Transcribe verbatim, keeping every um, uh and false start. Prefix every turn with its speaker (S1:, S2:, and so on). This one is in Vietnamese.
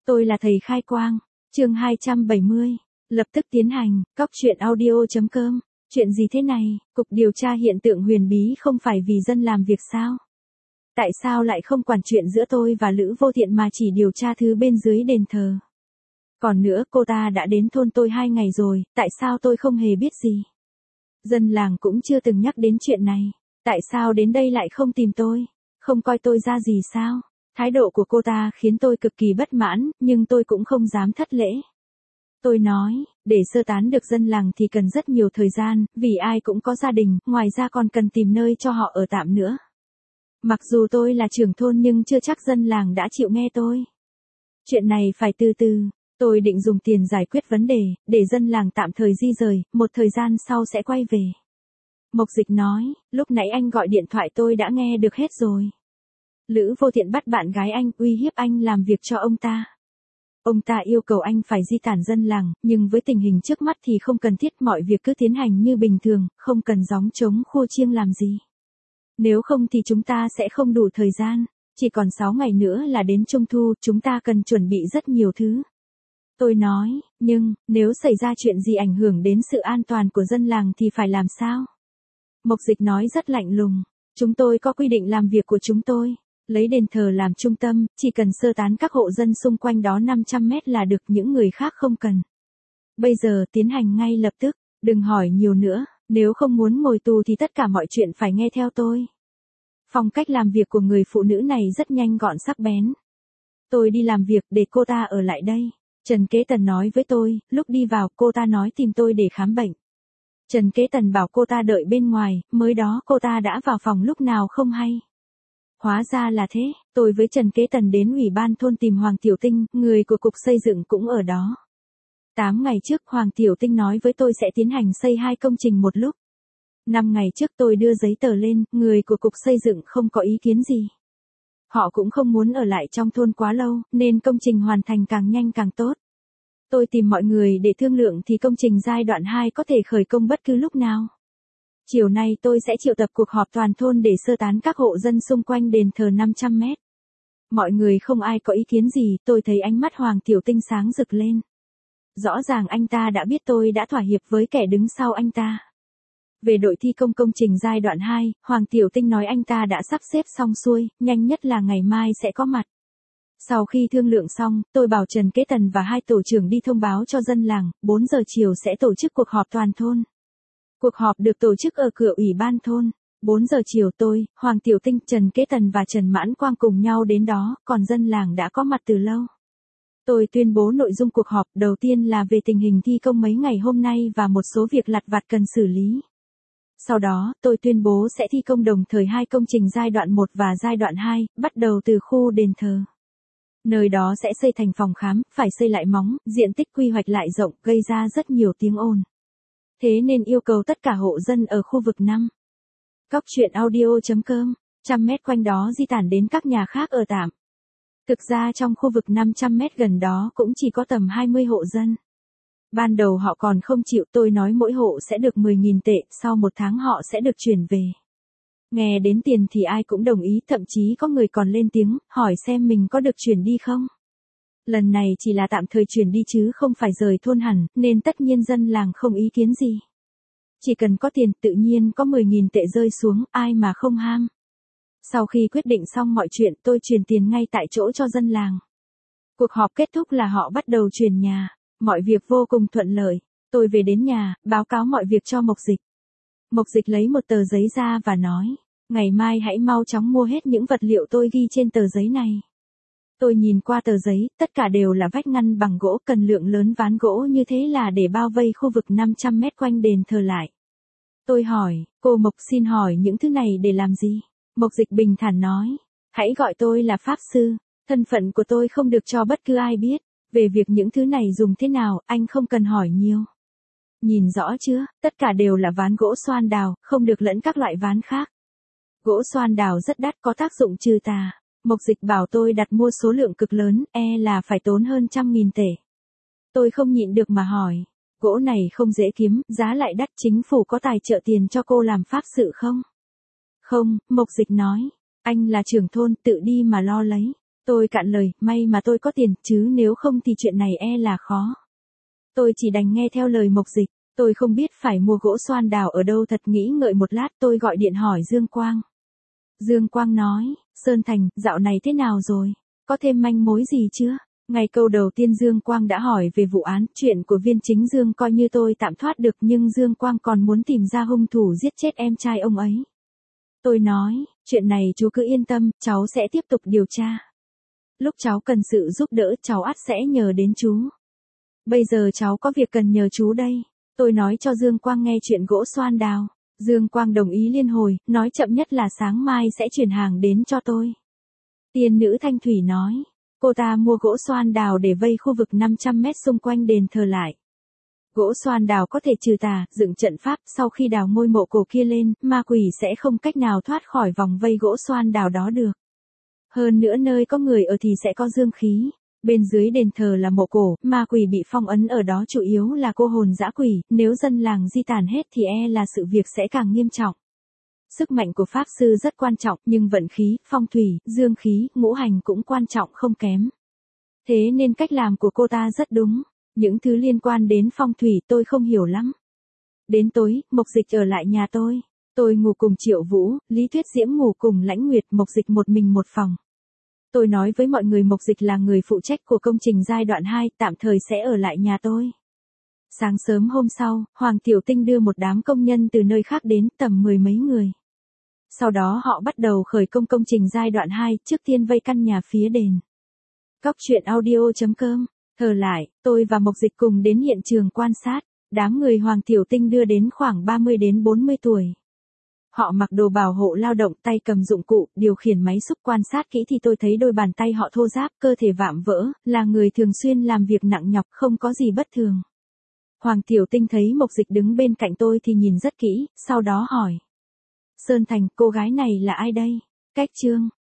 S1: Tôi là thầy khai quang. Chương hai trăm bảy mươi. Lập tức tiến hành. Cóc truyện audio chấm com. Chuyện gì thế này? Cục điều tra hiện tượng huyền bí không phải vì dân làm việc sao? Tại sao lại không quản chuyện giữa tôi và Lữ Vô Thiện mà chỉ điều tra thứ bên dưới đền thờ? Còn nữa, cô ta đã đến thôn tôi hai ngày rồi, tại sao tôi không hề biết gì? Dân làng cũng chưa từng nhắc đến chuyện này. Tại sao đến đây lại không tìm tôi? Không coi tôi ra gì sao? Thái độ của cô ta khiến tôi cực kỳ bất mãn, nhưng tôi cũng không dám thất lễ. Tôi nói, để sơ tán được dân làng thì cần rất nhiều thời gian, vì ai cũng có gia đình, ngoài ra còn cần tìm nơi cho họ ở tạm nữa. Mặc dù tôi là trưởng thôn nhưng chưa chắc dân làng đã chịu nghe tôi. Chuyện này phải từ từ. Tôi định dùng tiền giải quyết vấn đề, để dân làng tạm thời di rời, một thời gian sau sẽ quay về. Mộc Dịch nói, lúc nãy anh gọi điện thoại tôi đã nghe được hết rồi. Lữ Vô Thiện bắt bạn gái anh, uy hiếp anh làm việc cho ông ta. Ông ta yêu cầu anh phải di tản dân làng, nhưng với tình hình trước mắt thì không cần thiết, mọi việc cứ tiến hành như bình thường, không cần gióng trống khua chiêng làm gì. Nếu không thì chúng ta sẽ không đủ thời gian, chỉ còn sáu ngày nữa là đến Trung Thu, chúng ta cần chuẩn bị rất nhiều thứ. Tôi nói, nhưng, nếu xảy ra chuyện gì ảnh hưởng đến sự an toàn của dân làng thì phải làm sao? Mộc Dịch nói rất lạnh lùng, chúng tôi có quy định làm việc của chúng tôi. Lấy đền thờ làm trung tâm, chỉ cần sơ tán các hộ dân xung quanh đó năm trăm mét là được, những người khác không cần. Bây giờ tiến hành ngay lập tức, đừng hỏi nhiều nữa, nếu không muốn ngồi tù thì tất cả mọi chuyện phải nghe theo tôi. Phong cách làm việc của người phụ nữ này rất nhanh gọn sắc bén. Tôi đi làm việc để cô ta ở lại đây. Trần Kế Tần nói với tôi, lúc đi vào cô ta nói tìm tôi để khám bệnh. Trần Kế Tần bảo cô ta đợi bên ngoài, mới đó cô ta đã vào phòng lúc nào không hay. Hóa ra là thế, tôi với Trần Kế Tần đến ủy ban thôn tìm Hoàng Tiểu Tinh, người của cục xây dựng cũng ở đó. Tám ngày trước Hoàng Tiểu Tinh nói với tôi sẽ tiến hành xây hai công trình một lúc. Năm ngày trước tôi đưa giấy tờ lên, người của cục xây dựng không có ý kiến gì. Họ cũng không muốn ở lại trong thôn quá lâu, nên công trình hoàn thành càng nhanh càng tốt. Tôi tìm mọi người để thương lượng thì công trình giai đoạn hai có thể khởi công bất cứ lúc nào. Chiều nay tôi sẽ triệu tập cuộc họp toàn thôn để sơ tán các hộ dân xung quanh đền thờ năm trăm mét. Mọi người không ai có ý kiến gì, tôi thấy ánh mắt Hoàng Tiểu Tinh sáng rực lên. Rõ ràng anh ta đã biết tôi đã thỏa hiệp với kẻ đứng sau anh ta. Về đội thi công công trình giai đoạn hai, Hoàng Tiểu Tinh nói anh ta đã sắp xếp xong xuôi, nhanh nhất là ngày mai sẽ có mặt. Sau khi thương lượng xong, tôi bảo Trần Kế Tần và hai tổ trưởng đi thông báo cho dân làng, bốn giờ chiều sẽ tổ chức cuộc họp toàn thôn. Cuộc họp được tổ chức ở cửa ủy ban thôn. bốn giờ chiều tôi, Hoàng Tiểu Tinh, Trần Kế Tần và Trần Mãn Quang cùng nhau đến đó, còn dân làng đã có mặt từ lâu. Tôi tuyên bố nội dung cuộc họp, đầu tiên là về tình hình thi công mấy ngày hôm nay và một số việc lặt vặt cần xử lý. Sau đó, tôi tuyên bố sẽ thi công đồng thời hai công trình giai đoạn một và giai đoạn hai, bắt đầu từ khu đền thờ. Nơi đó sẽ xây thành phòng khám, phải xây lại móng, diện tích quy hoạch lại rộng, gây ra rất nhiều tiếng ồn. Thế nên yêu cầu tất cả hộ dân ở khu vực năm. Cóc truyện audio chấm com, trăm mét quanh đó di tản đến các nhà khác ở tạm. Thực ra trong khu vực năm trăm mét gần đó cũng chỉ có tầm hai mươi hộ dân. Ban đầu họ còn không chịu, tôi nói mỗi hộ sẽ được mười nghìn tệ, sau một tháng họ sẽ được chuyển về. Nghe đến tiền thì ai cũng đồng ý, thậm chí có người còn lên tiếng, hỏi xem mình có được chuyển đi không. Lần này chỉ là tạm thời chuyển đi chứ không phải rời thôn hẳn, nên tất nhiên dân làng không ý kiến gì. Chỉ cần có tiền, tự nhiên có mười nghìn tệ rơi xuống, ai mà không ham. Sau khi quyết định xong mọi chuyện, tôi chuyển tiền ngay tại chỗ cho dân làng. Cuộc họp kết thúc là họ bắt đầu chuyển nhà, mọi việc vô cùng thuận lợi. Tôi về đến nhà, báo cáo mọi việc cho Mộc Dịch. Mộc Dịch lấy một tờ giấy ra và nói, ngày mai hãy mau chóng mua hết những vật liệu tôi ghi trên tờ giấy này. Tôi nhìn qua tờ giấy, tất cả đều là vách ngăn bằng gỗ, cần lượng lớn ván gỗ như thế là để bao vây khu vực năm trăm mét quanh đền thờ lại. Tôi hỏi, cô Mộc xin hỏi những thứ này để làm gì? Mộc Dịch bình thản nói, hãy gọi tôi là Pháp Sư, thân phận của tôi không được cho bất cứ ai biết. Về việc những thứ này dùng thế nào, anh không cần hỏi nhiều. Nhìn rõ chưa, tất cả đều là ván gỗ xoan đào, không được lẫn các loại ván khác. Gỗ xoan đào rất đắt, có tác dụng trừ tà. Mộc Dịch bảo tôi đặt mua số lượng cực lớn, e là phải tốn hơn trăm nghìn tệ. Tôi không nhịn được mà hỏi, gỗ này không dễ kiếm, giá lại đắt, chính phủ có tài trợ tiền cho cô làm pháp sự không? Không, Mộc Dịch nói, anh là trưởng thôn, tự đi mà lo lấy. Tôi cạn lời, may mà tôi có tiền, chứ nếu không thì chuyện này e là khó. Tôi chỉ đành nghe theo lời Mộc Dịch, tôi không biết phải mua gỗ xoan đào ở đâu, thật nghĩ ngợi một lát tôi gọi điện hỏi Dương Quang. Dương Quang nói, Sơn Thành, dạo này thế nào rồi? Có thêm manh mối gì chưa? Ngày câu đầu tiên Dương Quang đã hỏi về vụ án, chuyện của viên chính Dương coi như tôi tạm thoát được, nhưng Dương Quang còn muốn tìm ra hung thủ giết chết em trai ông ấy. Tôi nói, chuyện này chú cứ yên tâm, cháu sẽ tiếp tục điều tra. Lúc cháu cần sự giúp đỡ cháu ắt sẽ nhờ đến chú. Bây giờ cháu có việc cần nhờ chú đây. Tôi nói cho Dương Quang nghe chuyện gỗ xoan đào. Dương Quang đồng ý liên hồi, nói chậm nhất là sáng mai sẽ chuyển hàng đến cho tôi. Tiên nữ Thanh Thủy nói, cô ta mua gỗ xoan đào để vây khu vực năm trăm mét xung quanh đền thờ lại. Gỗ xoan đào có thể trừ tà, dựng trận pháp, sau khi đào ngôi mộ cổ kia lên, ma quỷ sẽ không cách nào thoát khỏi vòng vây gỗ xoan đào đó được. Hơn nữa nơi có người ở thì sẽ có dương khí. Bên dưới đền thờ là mộ cổ, ma quỷ bị phong ấn ở đó chủ yếu là cô hồn dã quỷ, nếu dân làng di tản hết thì e là sự việc sẽ càng nghiêm trọng. Sức mạnh của Pháp Sư rất quan trọng, nhưng vận khí, phong thủy, dương khí, ngũ hành cũng quan trọng không kém. Thế nên cách làm của cô ta rất đúng, những thứ liên quan đến phong thủy tôi không hiểu lắm. Đến tối, Mộc Dịch ở lại nhà tôi. Tôi ngủ cùng Triệu Vũ, Lý Tuyết Diễm ngủ cùng Lãnh Nguyệt, Mộc Dịch một mình một phòng. Tôi nói với mọi người Mộc Dịch là người phụ trách của công trình giai đoạn hai, tạm thời sẽ ở lại nhà tôi. Sáng sớm hôm sau, Hoàng Tiểu Tinh đưa một đám công nhân từ nơi khác đến, tầm mười mấy người. Sau đó họ bắt đầu khởi công công trình giai đoạn hai, trước tiên vây căn nhà phía đền. Cóc truyện audio chấm com. Thở lại, tôi và Mộc Dịch cùng đến hiện trường quan sát. Đám người Hoàng Tiểu Tinh đưa đến khoảng ba mươi đến bốn mươi tuổi. Họ mặc đồ bảo hộ lao động, tay cầm dụng cụ, điều khiển máy xúc. Quan sát kỹ thì tôi thấy đôi bàn tay họ thô ráp, cơ thể vạm vỡ, là người thường xuyên làm việc nặng nhọc, không có gì bất thường. Hoàng Tiểu Tinh thấy Mộc Dịch đứng bên cạnh tôi thì nhìn rất kỹ, sau đó hỏi. Sơn Thành, cô gái này là ai đây? Cách Trương,